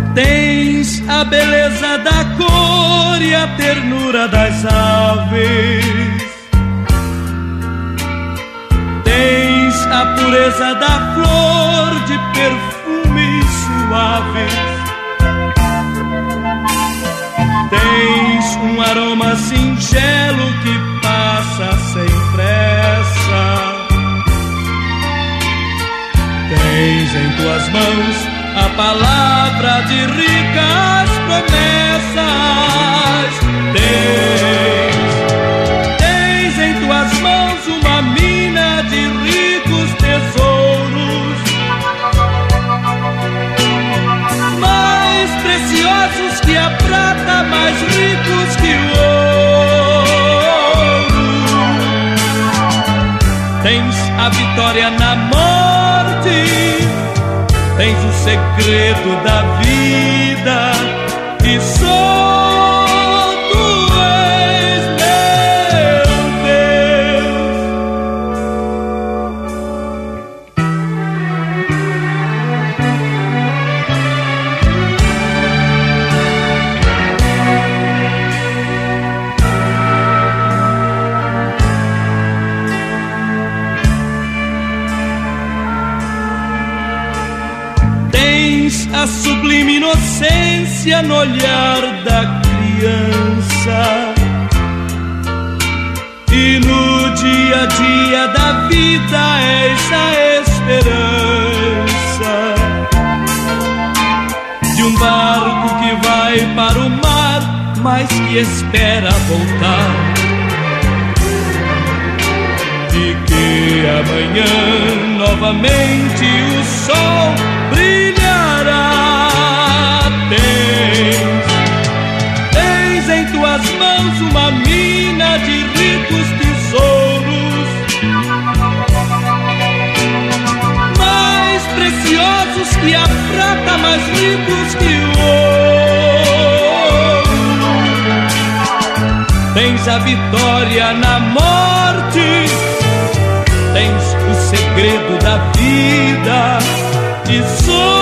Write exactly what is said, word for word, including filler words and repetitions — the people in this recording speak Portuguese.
Tens a beleza da cor e a ternura das aves. Tens a pureza da flor de perfumes suaves. Tens um aroma singelo que passa sem pressa. Tens em tuas mãos a palavra de ricas promessas. Tens, tens em tuas mãos uma mina de ricos tesouros, mais preciosos que a prata, mais ricos que o ouro. Tens a vitória na morte, tens o segredo da vida e só tu és meu Deus. A sublime inocência no olhar da criança, e no dia a dia da vida és a esperança de um barco que vai para o mar, mas que espera voltar, e que amanhã novamente o sol brilhará. Tens, tens em tuas mãos uma mina de ricos tesouros, mais preciosos que a prata, mais ricos que o ouro. Tens a vitória na morte, tens o segredo da vida e só